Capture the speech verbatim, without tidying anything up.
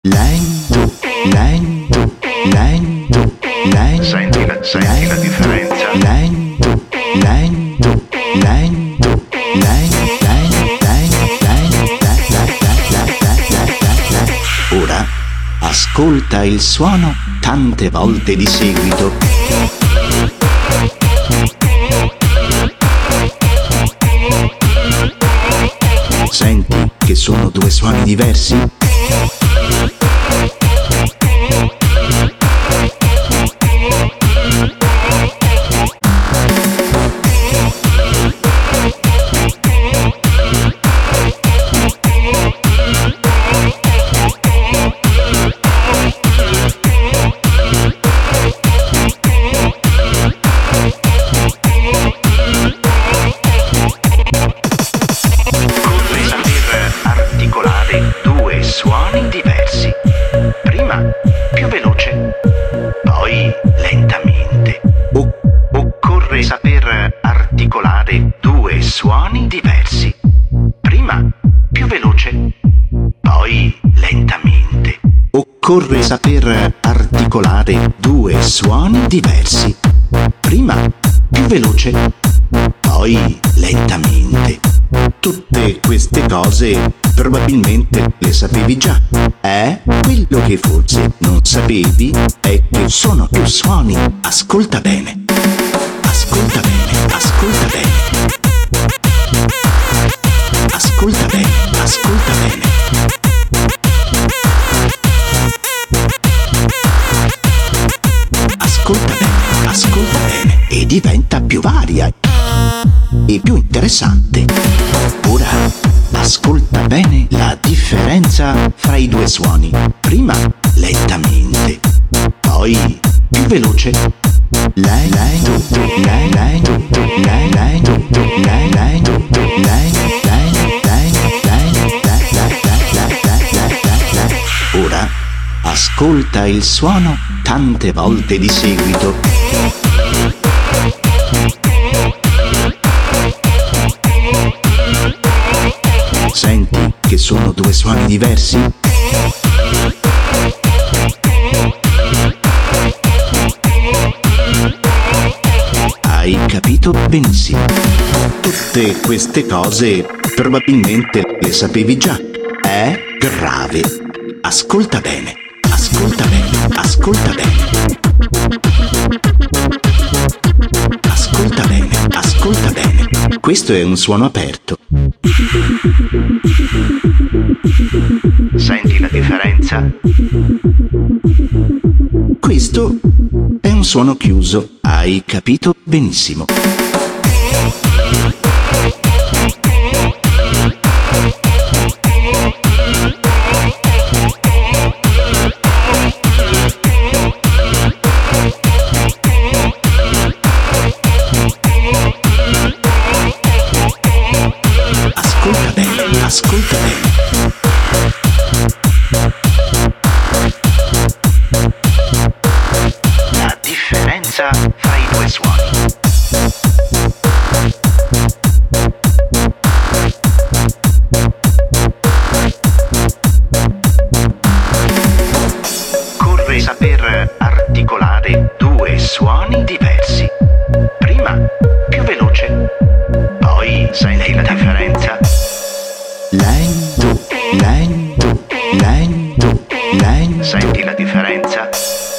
lento, lento, lento, lento. Senti la, senti la differenza? Lento, lento, lento, lento, lento. Ora ascolta il suono tante volte di seguito. Senti che sono due suoni diversi? Suoni diversi. Prima più veloce, poi lentamente. O- occorre saper articolare due suoni diversi. Prima più veloce, poi lentamente. Occorre saper articolare due suoni diversi. Prima più veloce, poi lentamente. Tutte queste cose probabilmente le sapevi già, eh? Quello che forse non sapevi è che sono più suoni. Ascolta bene. Ascolta bene, ascolta bene. Ascolta bene, ascolta bene. Ascolta bene, ascolta bene. E diventa più varia e più interessante. Ora ascolta bene la differenza fra i due suoni. Prima lentamente, poi più veloce. Lei, lei, tu, tu, lei, lei, tu, tu, lei, lei, tu, tu, lei, lei, tu, tu, lei, lei, lei, lei, lei, lei, lei, lei, lei. Ora ascolta il suono tante volte di seguito. Senti che sono due suoni diversi? Hai capito benissimo. Tutte queste cose probabilmente le sapevi già. È grave. Ascolta bene, ascolta bene, ascolta bene. Ascolta bene, ascolta bene. Questo è un suono aperto. Senti la differenza? Questo è un suono chiuso. Hai capito benissimo. Ascolta bene, ascolta bene. La differenza fra i due suoni. Occorre saper articolare due suoni diversi. Prima più veloce, poi senti la differenza? Lento, lento, lento, lento. Senti la differenza?